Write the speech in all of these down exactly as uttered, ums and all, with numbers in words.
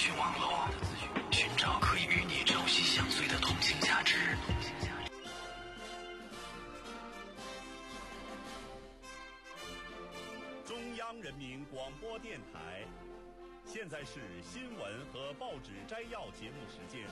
讯网络，寻找可以与你朝夕相随的同性价值。 中央人民广播电台，现在是新闻和报纸摘要节目时间。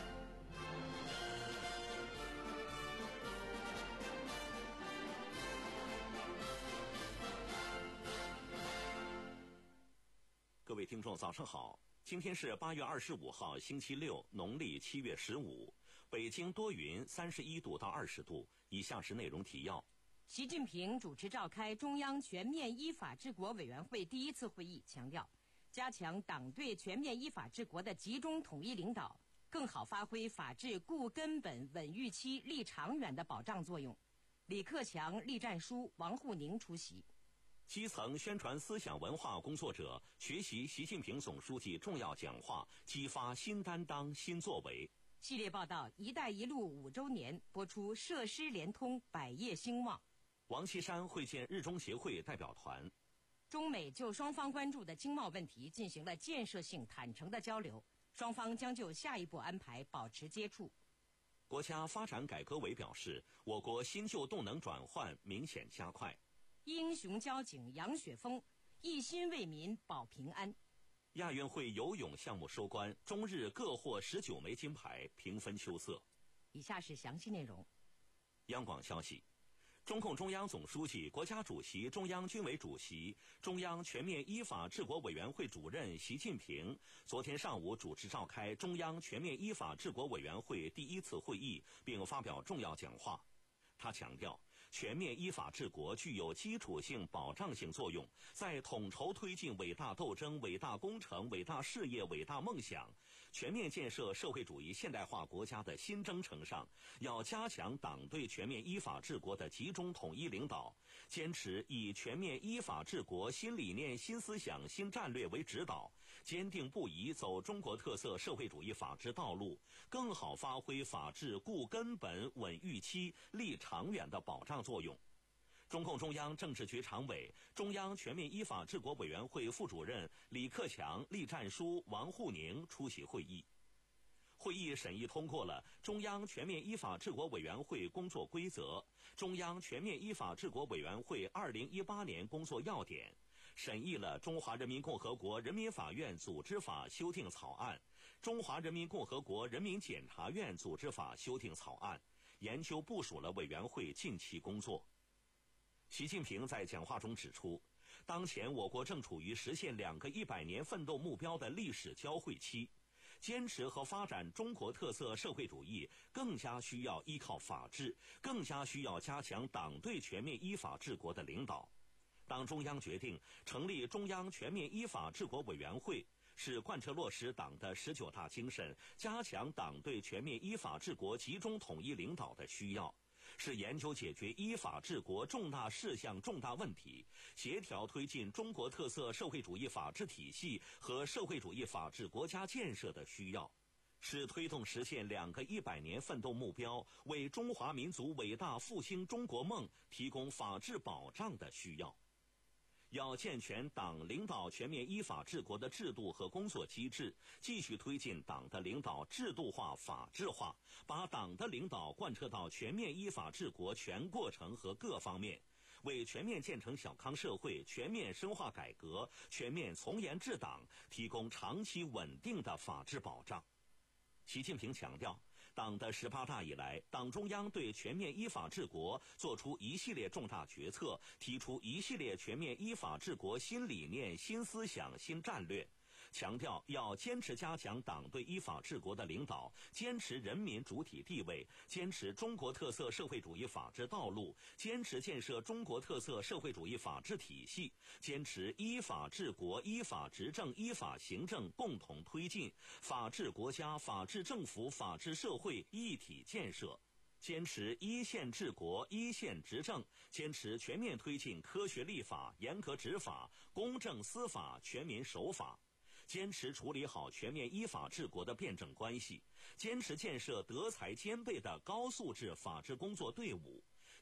各位听众早上好，今天是八月二十五号星期六，农历七月十五，北京多云，三十一度到二十度。以下是内容提要。 习近平主持召开中央全面依法治国委员会第一次会议，强调加强党对全面依法治国的集中统一领导，更好发挥法治固根本、稳预期、立长远的保障作用。李克强、栗战书、王沪宁出席。 基层宣传思想文化工作者学习习近平总书记重要讲话，激发新担当、新作为。 系列报道“一带一路”五周年播出，设施联通，百业兴旺。 王岐山会见日中协会代表团。 中美就双方关注的经贸问题进行了建设性、坦诚的交流，双方将就下一步安排保持接触。 国家发展改革委表示，我国新旧动能转换明显加快。 英雄交警杨雪峰，一心为民保平安。 亚运会游泳项目收官，中日各获十九枚金牌，平分秋色。 以下是详细内容。 央广消息，中共中央总书记、国家主席、中央军委主席、中央全面依法治国委员会主任习近平昨天上午主持召开中央全面依法治国委员会第一次会议，并发表重要讲话。他强调，全面依法治国具有基础性、保障性作用，在统筹推进伟大斗争、伟大工程、伟大事业、伟大梦想，全面建设社会主义现代化国家的新征程上，要加强党对全面依法治国的集中统一领导，坚持以全面依法治国新理念、新思想、新战略为指导，坚定不移走中国特色社会主义法治道路，更好发挥法治固根本、稳预期、立长远的保障作用。中共中央政治局常委、中央全面依法治国委员会副主任李克强、栗战书、王沪宁出席会议。会议审议通过了中央全面依法治国委员会工作规则、中央全面依法治国委员会二零一八年工作要点，审议了中华人民共和国人民法院组织法修订草案、中华人民共和国人民检察院组织法修订草案，研究部署了委员会近期工作。习近平在讲话中指出，当前我国正处于实现两个一百年奋斗目标的历史交汇期，坚持和发展中国特色社会主义更加需要依靠法治，更加需要加强党对全面依法治国的领导。党中央决定成立中央全面依法治国委员会，是贯彻落实党的十九大精神，加强党对全面依法治国集中统一领导的需要，是研究解决依法治国重大事项、重大问题，协调推进中国特色社会主义法治体系和社会主义法治国家建设的需要，是推动实现两个一百年奋斗目标、为中华民族伟大复兴中国梦提供法治保障的需要。要健全党领导全面依法治国的制度和工作机制，继续推进党的领导制度化、法治化，把党的领导贯彻到全面依法治国全过程和各方面，为全面建成小康社会、全面深化改革、全面从严治党提供长期稳定的法治保障。习近平强调，党的十八大以来，党中央对全面依法治国作出一系列重大决策，提出一系列全面依法治国新理念、新思想、新战略，强调要坚持加强党对依法治国的领导，坚持人民主体地位，坚持中国特色社会主义法治道路，坚持建设中国特色社会主义法治体系，坚持依法治国、依法执政、依法行政共同推进，法治国家、法治政府、法治社会一体建设，坚持一线治国、一线执政，坚持全面推进科学立法、严格执法、公正司法、全民守法，坚持处理好全面依法治国的辩证关系，坚持建设德才兼备的高素质法治工作队伍，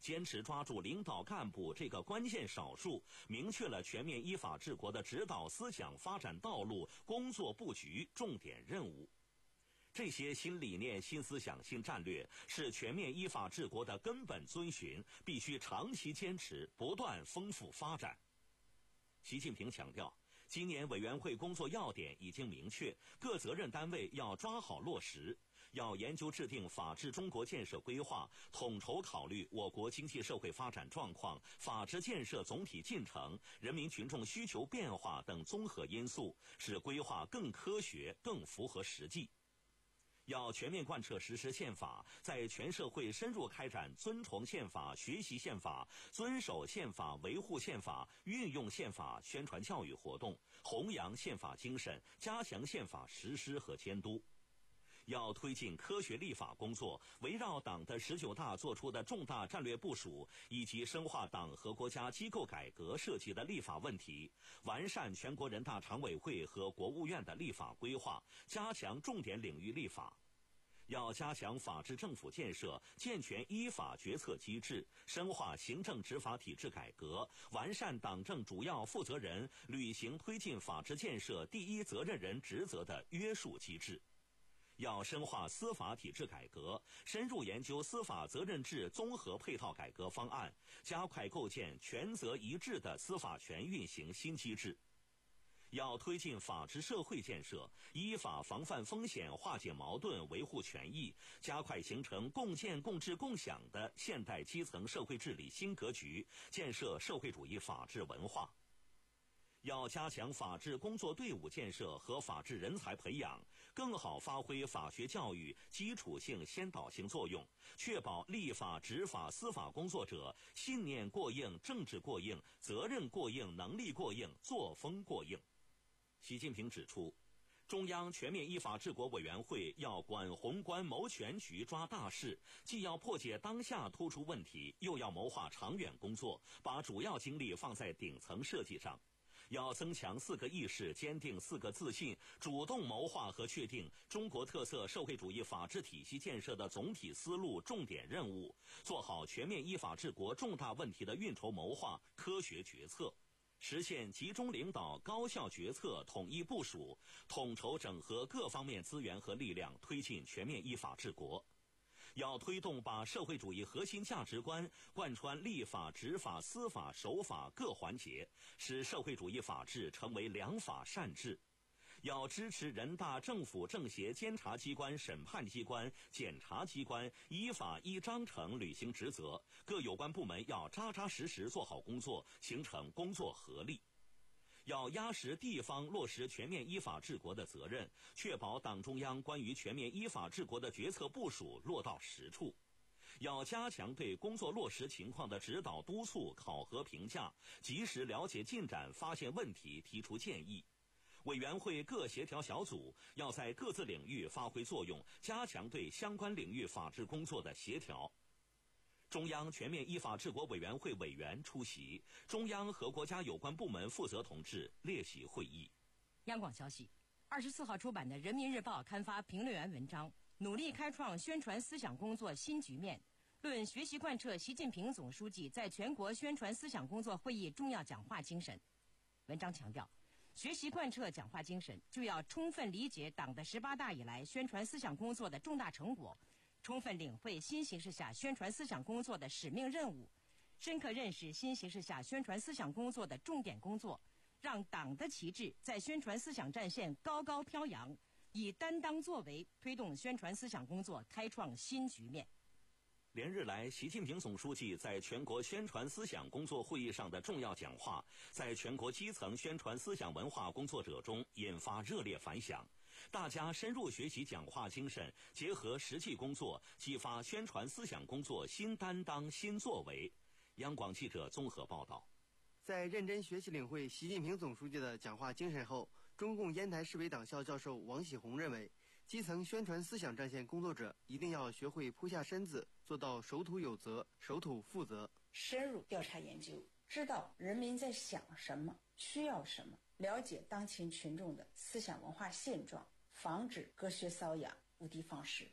坚持抓住领导干部这个关键少数，明确了全面依法治国的指导思想、发展道路、工作布局、重点任务。这些新理念、新思想、新战略是全面依法治国的根本遵循，必须长期坚持，不断丰富发展。习近平强调，今年委员会工作要点已经明确，各责任单位要抓好落实，要研究制定法治中国建设规划，统筹考虑我国经济社会发展状况、法治建设总体进程、人民群众需求变化等综合因素，使规划更科学、更符合实际。要全面贯彻实施宪法，在全社会深入开展尊崇宪法、学习宪法、遵守宪法、维护宪法、运用宪法宣传教育活动，弘扬宪法精神，加强宪法实施和监督。要推进科学立法工作，围绕党的十九大作出的重大战略部署，以及深化党和国家机构改革涉及的立法问题，完善全国人大常委会和国务院的立法规划，加强重点领域立法。要加强法治政府建设，健全依法决策机制，深化行政执法体制改革，完善党政主要负责人履行推进法治建设第一责任人职责的约束机制。要深化司法体制改革，深入研究司法责任制综合配套改革方案，加快构建权责一致的司法权运行新机制。要推进法治社会建设，依法防范风险，化解矛盾，维护权益，加快形成共建共治共享的现代基层社会治理新格局，建设社会主义法治文化。要加强法治工作队伍建设和法治人才培养，更好发挥法学教育基础性先导性作用，确保立法、执法、司法工作者信念过硬、政治过硬、责任过硬、能力过硬、作风过硬。习近平指出，中央全面依法治国委员会要管宏观、谋全局、抓大势，既要破解当下突出问题，又要谋划长远工作，把主要精力放在顶层设计上。要增强四个意识，坚定四个自信，主动谋划和确定中国特色社会主义法治体系建设的总体思路、重点任务，做好全面依法治国重大问题的运筹谋划、科学决策，实现集中领导、高效决策、统一部署，统筹整合各方面资源和力量，推进全面依法治国。要推动把社会主义核心价值观贯穿立法、执法、司法、守法各环节，使社会主义法治成为良法善治。要支持人大、政府、政协监察机关、审判机关、检察机关依法依章程履行职责，各有关部门要扎扎实实做好工作，形成工作合力。要压实地方落实全面依法治国的责任，确保党中央关于全面依法治国的决策部署落到实处。要加强对工作落实情况的指导督促、考核评价，及时了解进展，发现问题，提出建议。委员会各协调小组要在各自领域发挥作用，加强对相关领域法治工作的协调。中央全面依法治国委员会委员出席，中央和国家有关部门负责同志列席会议。 央广消息，二十四号出版的《人民日报》刊发评论员文章，努力开创宣传思想工作新局面，论学习贯彻习近平总书记在全国宣传思想工作会议重要讲话精神。文章强调，学习贯彻讲话精神，就要充分理解党的十八大以来宣传思想工作的重大成果，充分领会新形势下宣传思想工作的使命任务，深刻认识新形势下宣传思想工作的重点工作，让党的旗帜在宣传思想战线高高飘扬，以担当作为推动宣传思想工作开创新局面。 连日来，习近平总书记在全国宣传思想工作会议上的重要讲话，在全国基层宣传思想文化工作者中引发热烈反响。大家深入学习讲话精神，结合实际工作，激发宣传思想工作新担当、新作为。央广记者综合报道。 在认真学习领会习近平总书记的讲话精神后，中共烟台市委党校教授王喜红认为，基层宣传思想战线工作者一定要学会扑下身子，做到守土有责、守土负责， 深入调查研究，知道人民在想什么、需要什么，了解当前群众的思想文化现状，防止隔靴搔痒、无的放矢。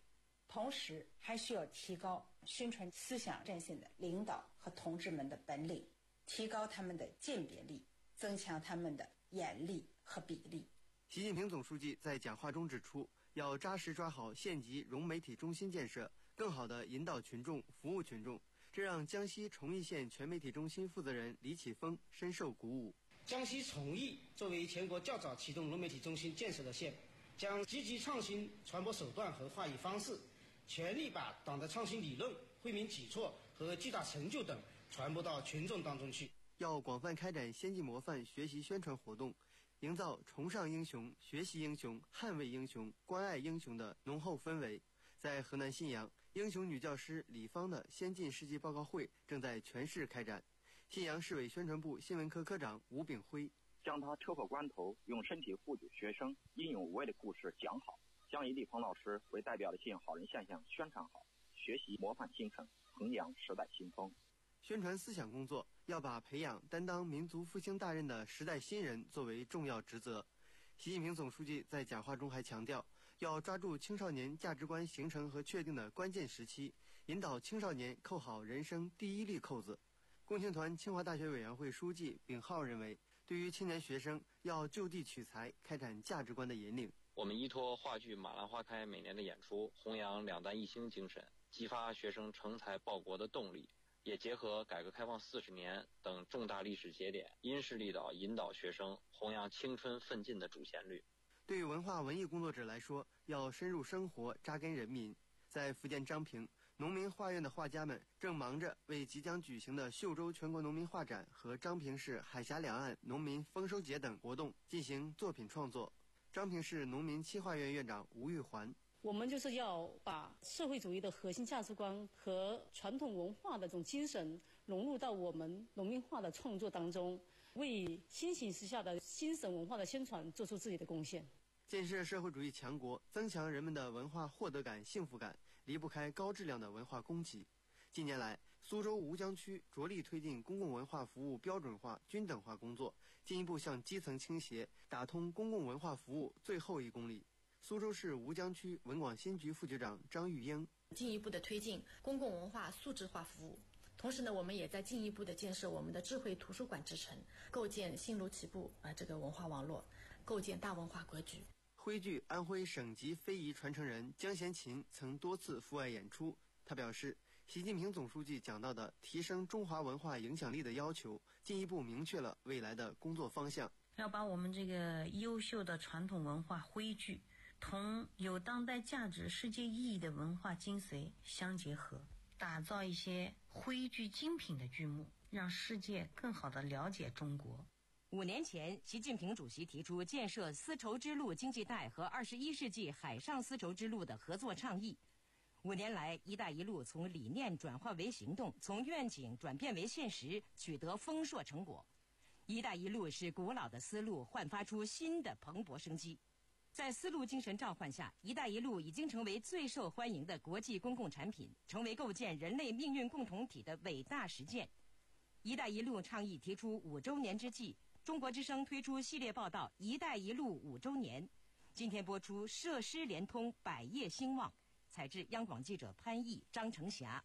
同时还需要提高宣传思想战线的领导和同志们的本领，提高他们的鉴别力，增强他们的眼力和笔力。 习近平总书记在讲话中指出，要扎实抓好县级融媒体中心建设，更好地引导群众、服务群众，这让江西崇义县全媒体中心负责人李启峰深受鼓舞。 江西崇义作为全国较早启动融媒体中心建设的县，将积极创新传播手段和话语方式，全力把党的创新理论、惠民举措和巨大成就等传播到群众当中去。 要广泛开展先进模范学习宣传活动，营造崇尚英雄、学习英雄、捍卫英雄、关爱英雄的浓厚氛围。在河南信阳，英雄女教师李芳的先进事迹报告会正在全市开展。信阳市委宣传部新闻科科长吴炳辉将他车祸关头用身体护救学生英勇无畏的故事讲好，将以李芳老师为代表的信好人现象宣传好，学习模范精神，弘扬时代新风。 宣传思想工作要把培养担当民族复兴大任的时代新人作为重要职责。习近平总书记在讲话中还强调，要抓住青少年价值观形成和确定的关键时期，引导青少年扣好人生第一粒扣子。共青团清华大学委员会书记秉浩认为，对于青年学生要就地取材，开展价值观的引领。 我们依托话剧《马兰花开》每年的演出，弘扬两弹一星精神，激发学生成才报国的动力，也结合改革开放四十年等重大历史节点，因势利导引导学生弘扬青春奋进的主旋律。 对于文化文艺工作者来说，要深入生活，扎根人民。在福建漳平，农民画院的画家们正忙着为即将举行的秀州全国农民画展和漳平市海峡两岸农民丰收节等活动进行作品创作。漳平市农民漆画院院长吴玉环， 我们就是要把社会主义的核心价值观和传统文化的这种精神融入到我们农民画的创作当中，为新形势下的新省文化的宣传做出自己的贡献。 建设社会主义强国，增强人们的文化获得感、幸福感，离不开高质量的文化供给。近年来，苏州吴江区着力推进公共文化服务标准化、均等化工作，进一步向基层倾斜，打通公共文化服务最后一公里。苏州市吴江区文广新局副局长张玉英， 进一步的推进公共文化素质化服务。同时呢，我们也在进一步的建设我们的智慧图书馆之城，构建新卢齐部啊、呃、这个文化网络，构建大文化格局。 徽剧安徽省级非遗传承人江贤琴曾多次赴外演出，他表示，习近平总书记讲到的提升中华文化影响力的要求，进一步明确了未来的工作方向。 要把我们这个优秀的传统文化徽剧同有当代价值、世界意义的文化精髓相结合，打造一些徽剧精品的剧目，让世界更好地了解中国。 五年前，习近平主席提出建设丝绸之路经济带和二十一世纪海上丝绸之路的合作倡议。五年来，一带一路从理念转化为行动，从愿景转变为现实，取得丰硕成果。一带一路使古老的丝路焕发出新的蓬勃生机。在丝路精神召唤下，一带一路已经成为最受欢迎的国际公共产品，成为构建人类命运共同体的伟大实践。一带一路倡议提出五周年之际，中国之声推出系列报道《一带一路五周年》，今天播出设施联通，百业兴旺。采自央广记者潘毅、张成霞。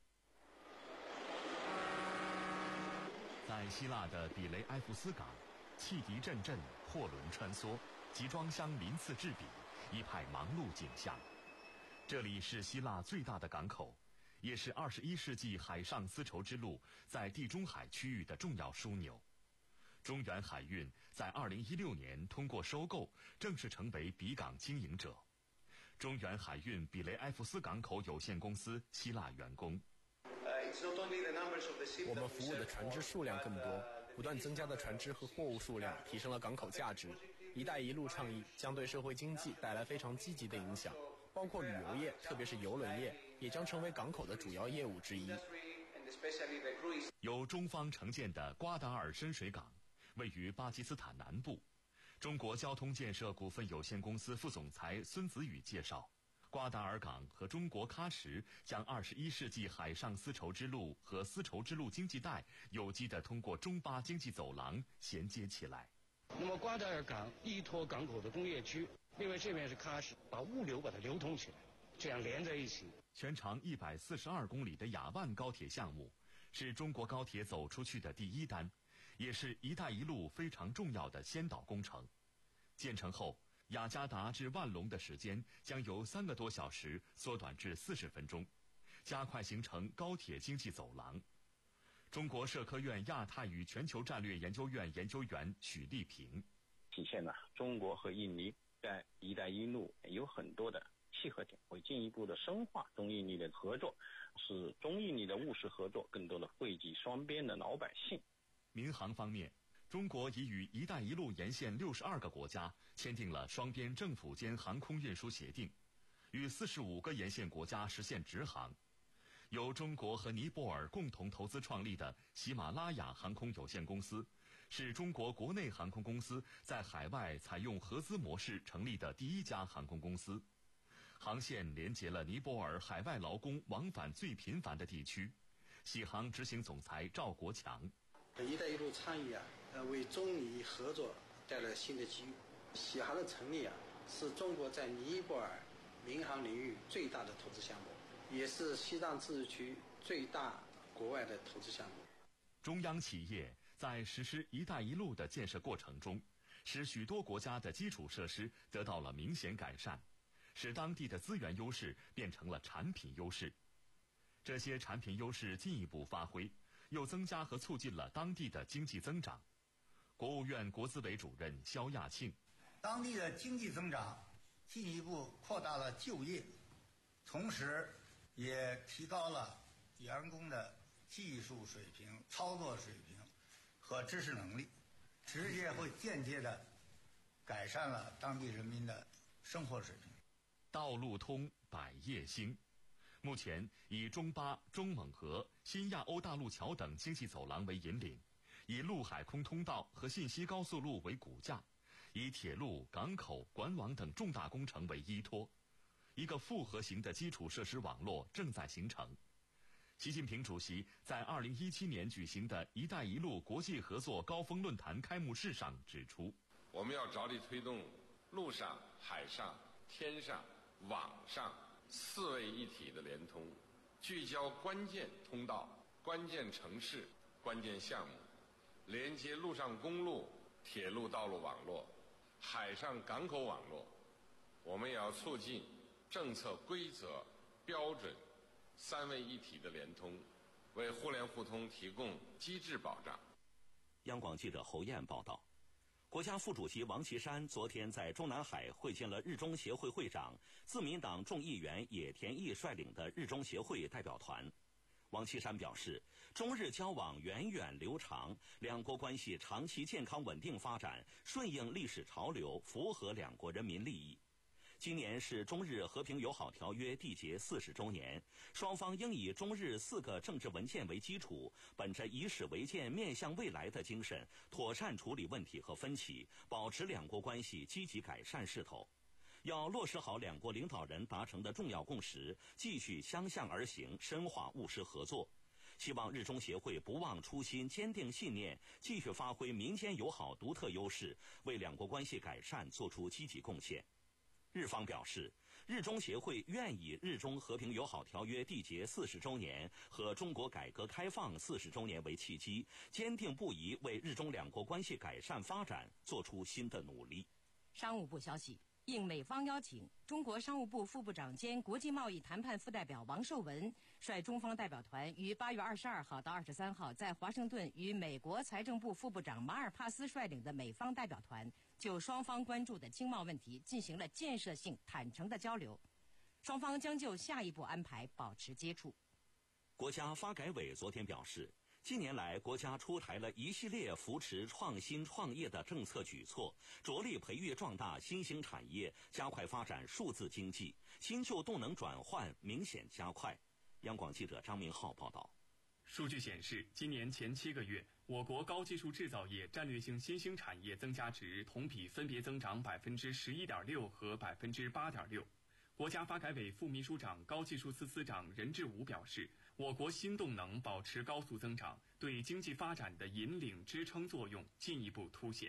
在希腊的比雷埃夫斯港，汽笛阵阵，货轮穿梭，集装箱鳞次栉比，一派忙碌景象。这里是希腊最大的港口，也是二十一世纪海上丝绸之路在地中海区域的重要枢纽。中原海运在二零一六年通过收购，正式成为比港经营者。中原海运比雷埃夫斯港口有限公司希腊员工。 我们服务的船只数量更多，不断增加的船只和货物数量提升了港口价值。一带一路倡议将对社会经济带来非常积极的影响，包括旅游业，特别是邮轮业，也将成为港口的主要业务之一。 由中方承建的瓜达尔深水港位于巴基斯坦南部。中国交通建设股份有限公司副总裁孙子宇介绍，瓜达尔港和中国喀什将二十一世纪海上丝绸之路和丝绸之路经济带有机地通过中巴经济走廊衔接起来。 那么瓜达尔港依托港口的工业区，另外这边是喀什，把物流把它流通起来。 这样连在一起。 全长一百四十二公里的雅万高铁项目，是中国高铁走出去的第一单，也是“一带一路”非常重要的先导工程。建成后，雅加达至万隆的时间将由三个多小时缩短至四十分钟，加快形成高铁经济走廊。中国社科院亚太与全球战略研究院研究员许立平， 体现了中国和印尼在“一带一路”有很多的契合点，会进一步的深化中印尼的合作，使中印尼的务实合作更多的惠及双边的老百姓。 民航方面，中国已与“一带一路”沿线六十二个国家签订了双边政府间航空运输协定，与四十五个沿线国家实现直航。由中国和尼泊尔共同投资创立的喜马拉雅航空有限公司，是中国国内航空公司在海外采用合资模式成立的第一家航空公司。航线连接了尼泊尔海外劳工往返最频繁的地区。喜航执行总裁赵国强， 一带一路倡议啊，呃，为中尼合作带来新的机遇。喜航的成立啊，是中国在尼泊尔民航领域最大的投资项目，也是西藏自治区最大国外的投资项目。 中央企业在实施“一带一路”的建设过程中，使许多国家的基础设施得到了明显改善，使当地的资源优势变成了产品优势。这些产品优势进一步发挥，又增加和促进了当地的经济增长。国务院国资委主任肖亚庆， 当地的经济增长进一步扩大了就业，同时也提高了员工的技术水平、操作水平和知识能力，直接会间接的改善了当地人民的生活水平。 道路通，百业兴。目前以中巴、中蒙河、新亚欧大陆桥等经济走廊为引领，以陆海空通道和信息高速路为骨架，以铁路、港口、管网等重大工程为依托，一个复合型的基础设施网络正在形成。习近平主席在二零一七年举行的“一带一路”国际合作高峰论坛开幕式上指出， 我们要着力推动陆上、海上、天上、网上四位一体的联通，聚焦关键通道、关键城市、关键项目，连接陆上公路、铁路道路网络、海上港口网络。我们也要促进政策规则、标准三位一体的联通，为互联互通提供机制保障。 央广记者侯燕报道。国家副主席王岐山昨天在中南海会见了日中协会会长、自民党众议员野田毅率领的日中协会代表团。王岐山表示，中日交往源远流长，两国关系长期健康稳定发展，顺应历史潮流，符合两国人民利益。今年是中日和平友好条约缔结四十周年，双方应以中日四个政治文件为基础，本着以史为鉴、面向未来的精神，妥善处理问题和分歧，保持两国关系积极改善势头。要落实好两国领导人达成的重要共识，继续相向而行，深化务实合作。希望日中协会不忘初心，坚定信念，继续发挥民间友好独特优势，为两国关系改善做出积极贡献。日方表示，日中协会愿以日中和平友好条约缔结四十周年和中国改革开放四十周年为契机，坚定不移为日中两国关系改善发展做出新的努力。 商务部消息，应美方邀请，中国商务部副部长兼国际贸易谈判副代表王受文率中方代表团于八月二十二号到二十三号在华盛顿与美国财政部副部长马尔帕斯率领的美方代表团就双方关注的经贸问题进行了建设性、坦诚的交流，双方将就下一步安排保持接触。 国家发改委昨天表示，近年来，国家出台了一系列扶持创新创业的政策举措，着力培育壮大新兴产业，加快发展数字经济，新旧动能转换明显加快。央广记者张明浩报道。 数据显示，今年前七个月，我国高技术制造业战略性新兴产业增加值同比分别增长百分之十一点六和百分之八点六。国家发改委副秘书长、高技术司司长任志武表示，我国新动能保持高速增长，对经济发展的引领支撑作用进一步凸显。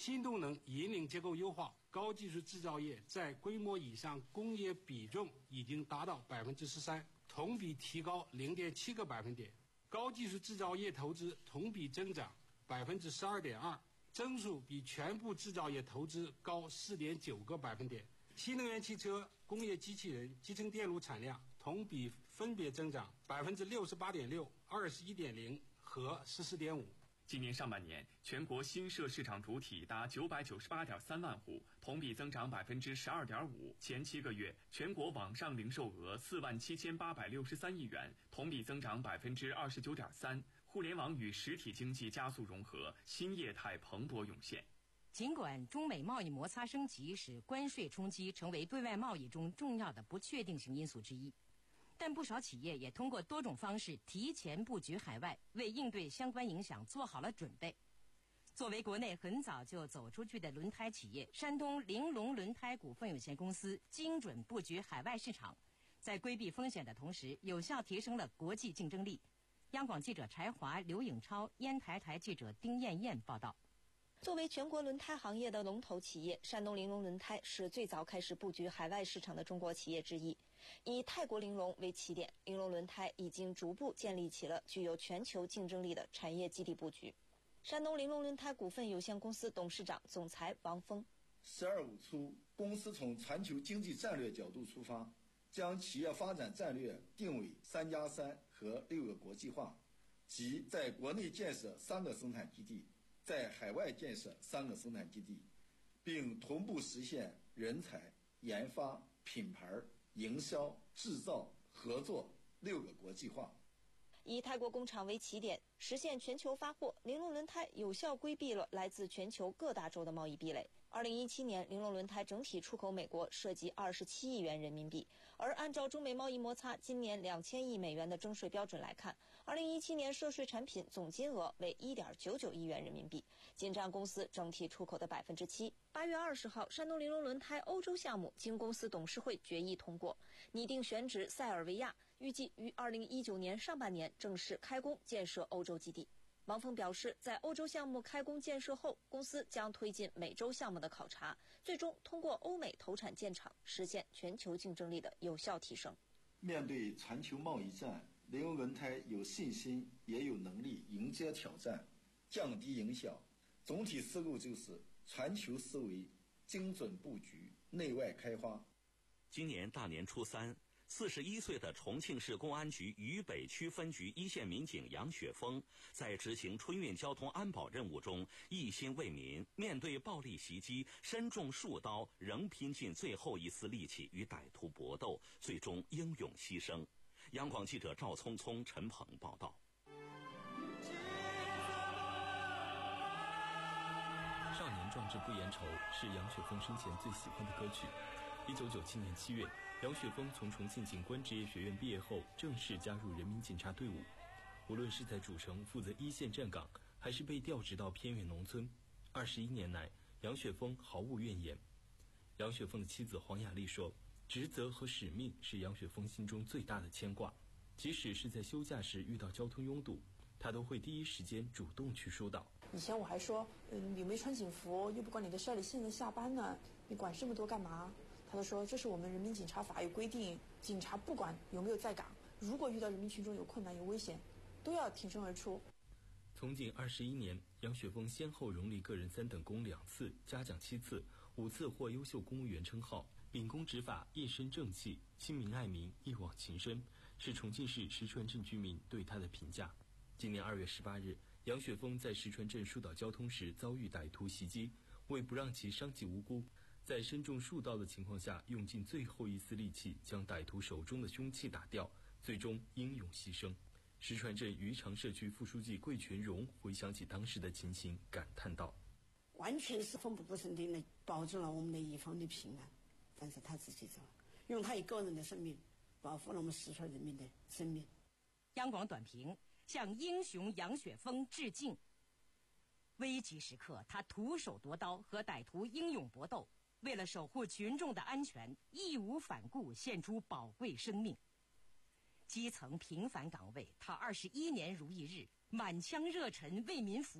新动能引领结构优化，高技术制造业在规模以上工业比重已经达到百分之十三，同比提高零点七个百分点。高技术制造业投资同比增长百分之十二点二，增速比全部制造业投资高四点九个百分点。新能源汽车、工业机器人、集成电路产量同比分别增长百分之六十八点六、二十一点零和十四点五。 今年上半年，全国新设市场主体达九百九十八点三万户，同比增长百分之十二点五。前七个月，全国网上零售额四万七千八百六十三亿元，同比增长百分之二十九点三。互联网与实体经济加速融合，新业态蓬勃涌现。 尽管中美贸易摩擦升级使关税冲击成为对外贸易中重要的不确定性因素之一，但不少企业也通过多种方式提前布局海外，为应对相关影响做好了准备。作为国内很早就走出去的轮胎企业，山东玲珑轮胎股份有限公司精准布局海外市场，在规避风险的同时，有效提升了国际竞争力。央广记者柴华、刘颖超，烟台台记者丁艳艳报道。 作为全国轮胎行业的龙头企业，山东玲珑轮胎是最早开始布局海外市场的中国企业之一。以泰国玲珑为起点，玲珑轮胎已经逐步建立起了具有全球竞争力的产业基地布局。山东玲珑轮胎股份有限公司董事长、总裁王峰： 十二五初，公司从全球经济战略角度出发，将企业发展战略定为三加三和六个国际化，即在国内建设三个生产基地，在海外建设三个生产基地，并同步实现人才、研发、品牌、营销、制造、合作六个国际化。 以泰国工厂为起点，实现全球发货，玲珑轮胎有效规避了来自全球各大洲的贸易壁垒。二零一七年，玲珑轮胎整体出口美国涉及二十七亿元人民币，而按照中美贸易摩擦今年两千亿美元的征税标准来看，二零一七年涉税产品总金额为一点九九亿元人民币，仅占公司整体出口的百分之七。八月二十号，山东玲珑轮胎欧洲项目经公司董事会决议通过，拟定选址塞尔维亚，预计于二零一九年上半年正式开工建设欧洲基地。王峰表示，在欧洲项目开工建设后，公司将推进美洲项目的考察，最终通过欧美投产建厂，实现全球竞争力的有效提升。 面对全球贸易战，玲珑轮胎有信心也有能力迎接挑战，降低影响。总体思路就是全球思维，精准布局，内外开花。 今年大年初三，四十一岁的重庆市公安局渝北区分局一线民警杨雪峰，在执行春运交通安保任务中一心为民，面对暴力袭击，身中数刀，仍拼尽最后一丝力气与歹徒搏斗，最终英勇牺牲。央广记者赵聪聪、陈鹏报道。 少年壮志不言愁是杨雪峰生前最喜欢的歌曲。一九九七年七月，杨雪峰从重庆警官职业学院毕业后，正式加入人民警察队伍。无论是在主城负责一线站岗，还是被调职到偏远农村，二十一年来，杨雪峰毫无怨言。杨雪峰的妻子黄雅丽说，职责和使命是杨雪峰心中最大的牵挂。即使是在休假时遇到交通拥堵，他都会第一时间主动去疏导。 以前我还说，嗯，你没穿警服，又不管你的事儿，你现在下班了，你管这么多干嘛？他就说，这是我们人民警察法有规定，警察不管有没有在岗，如果遇到人民群众有困难有危险，都要挺身而出。 从警二十一年，杨雪峰先后荣立个人三等功两次，嘉奖七次，五次获优秀公务员称号，秉公执法，一身正气，亲民爱民，一往情深，是重庆市石川镇居民对他的评价。今年二月十八日，杨雪峰在石川镇疏导交通时遭遇歹徒袭击，为不让其伤及无辜，在身中数刀的情况下，用尽最后一丝力气将歹徒手中的凶器打掉，最终英勇牺牲。石川镇余长社区副书记桂全荣回想起当时的情形，感叹道： 完全是奋不顾身地来保住了我们的一方的平安，但是他自己走，用他一个人的生命保护了我们石川人民的生命。 央广短评向英雄杨雪峰致敬。危急时刻，他徒手夺刀和歹徒英勇搏斗，为了守护群众的安全，义无反顾，献出宝贵生命。基层平凡岗位，他二十一年如一日，满腔热忱为民服务，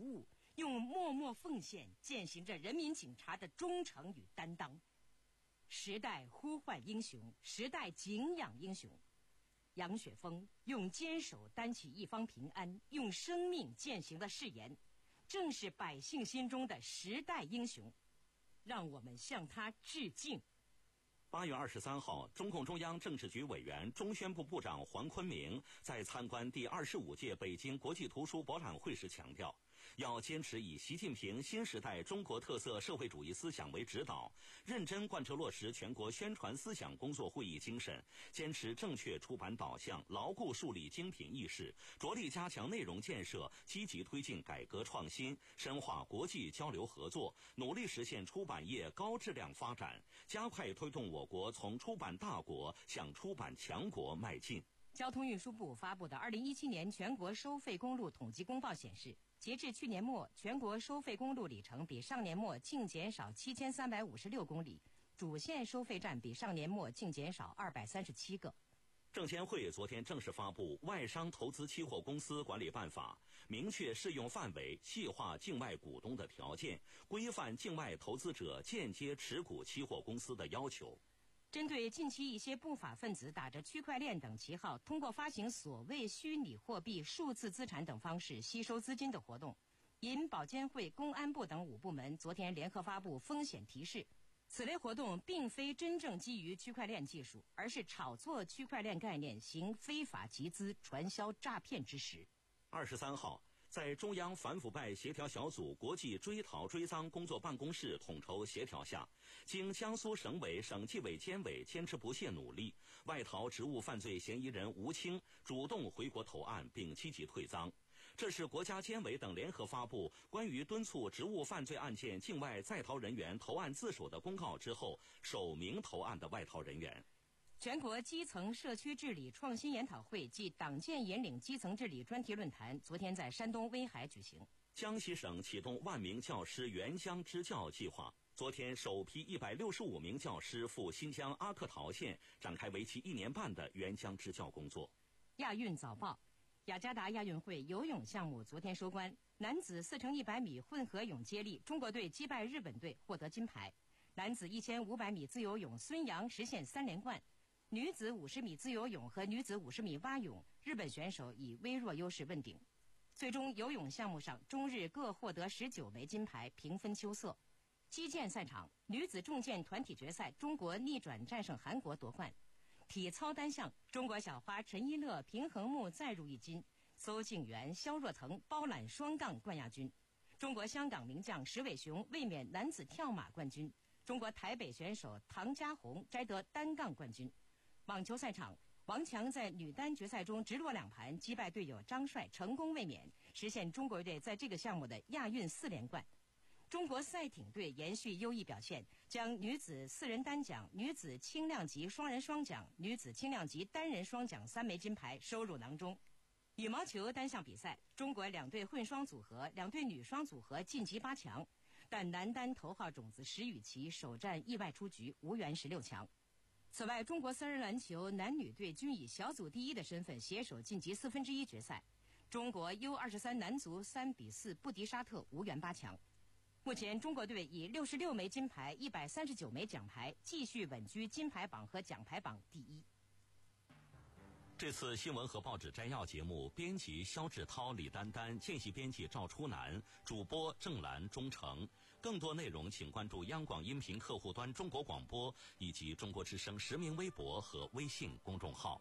用默默奉献践行着人民警察的忠诚与担当。时代呼唤英雄，时代敬仰英雄。杨雪峰用坚守担起一方平安，用生命践行了誓言，正是百姓心中的时代英雄，让我们向他致敬。 八月二十三号，中共中央政治局委员、中宣部部长黄坤明在参观第二十五届北京国际图书博览会时强调，要坚持以习近平新时代中国特色社会主义思想为指导，认真贯彻落实全国宣传思想工作会议精神，坚持正确出版导向，牢固树立精品意识，着力加强内容建设，积极推进改革创新，深化国际交流合作，努力实现出版业高质量发展，加快推动我国从出版大国向出版强国迈进。 交通运输部发布的二零一七年全国收费公路统计公报显示，截至去年末，全国收费公路里程比上年末净减少七千三百五十六公里，主线收费站比上年末净减少二百三十七个。 证监会昨天正式发布《外商投资期货公司管理办法》，明确适用范围，细化境外股东的条件，规范境外投资者间接持股期货公司的要求。 针对近期一些不法分子打着区块链等旗号，通过发行所谓虚拟货币、数字资产等方式吸收资金的活动，因保监会、公安部等五部门昨天联合发布风险提示。此类活动并非真正基于区块链技术，而是炒作区块链概念，行非法集资、传销诈骗之实。 二十三号，在中央反腐败协调小组国际追逃追赃工作办公室统筹协调下，经江苏省委、省纪委监委坚持不懈努力，外逃职务犯罪嫌疑人吴清主动回国投案并积极退赃。这是国家监委等联合发布关于敦促职务犯罪案件境外在逃人员投案自首的公告之后首名投案的外逃人员。 全国基层社区治理创新研讨会暨党建引领基层治理专题论坛昨天在山东威海举行。 江西省启动万名教师援疆支教计划，昨天首批一百六十五名教师赴新疆阿克陶县展开为期一年半的援疆支教工作。 亚运早报，雅加达亚运会游泳项目昨天收官，男子四乘一百米混合泳接力，中国队击败日本队获得金牌；男子一千五百米自由泳，孙杨实现三连冠；女子五十米自由泳和女子五十米蛙泳，日本选手以微弱优势问鼎。最终游泳项目上，中日各获得十九枚金牌，平分秋色。击剑赛场，女子重剑团体决赛，中国逆转战胜韩国夺冠。体操单项，中国小花陈一乐平衡木再入一金，邹静媛、肖若腾包揽双杠冠亚军。中国香港名将石伟雄卫冕男子跳马冠军，中国台北选手唐家红摘得单杠冠军。网球赛场，王强在女单决赛中直落两盘击败队友张帅，成功卫冕，实现中国队在这个项目的亚运四连冠。中国赛艇队延续优异表现，将女子四人单奖、女子轻量级双人双奖、女子轻量级单人双奖三枚金牌收入囊中。羽毛球单项比赛，中国两队混双组合、两队女双组合晋级八强，但男单头号种子石宇奇首战意外出局，无缘十六强。此外，中国三人篮球男女队均以小组第一的身份携手晋级四分之一决赛。中国 U 二十三男足三比四不敌沙特，无缘八强。目前，中国队以六十六枚金牌、一百三十九枚奖牌，继续稳居金牌榜和奖牌榜第一。 这次新闻和报纸摘要节目，编辑肖志涛、李丹丹，见习编辑赵初南，主播郑兰、钟诚。更多内容请关注央广音频客户端中国广播以及中国之声实名微博和微信公众号。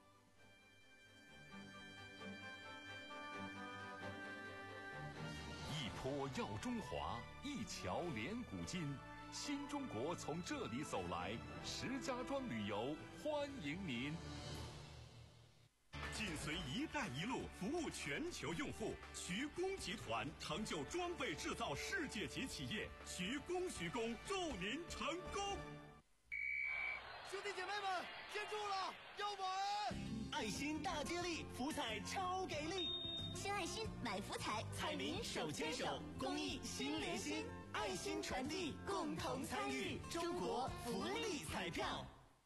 一坡耀中华，一桥连古今，新中国从这里走来，石家庄旅游欢迎您。 紧随“一带一路”服务全球用户，徐工集团成就装备制造世界级企业。徐工，徐工，祝您成功！ 兄弟姐妹们，接住了，要稳！爱心大接力，福彩超给力！ 献爱心，买福彩，彩民手牵手，公益心连心，爱心传递，共同参与中国福利彩票。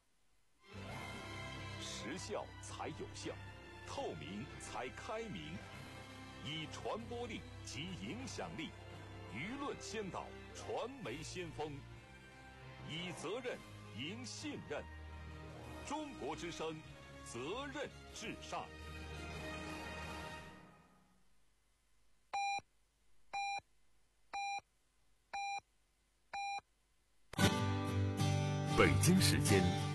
时效才有效，透明才开明，以传播力及影响力舆论先导，传媒先锋，以责任赢信任。中国之声，责任至上。 北京时间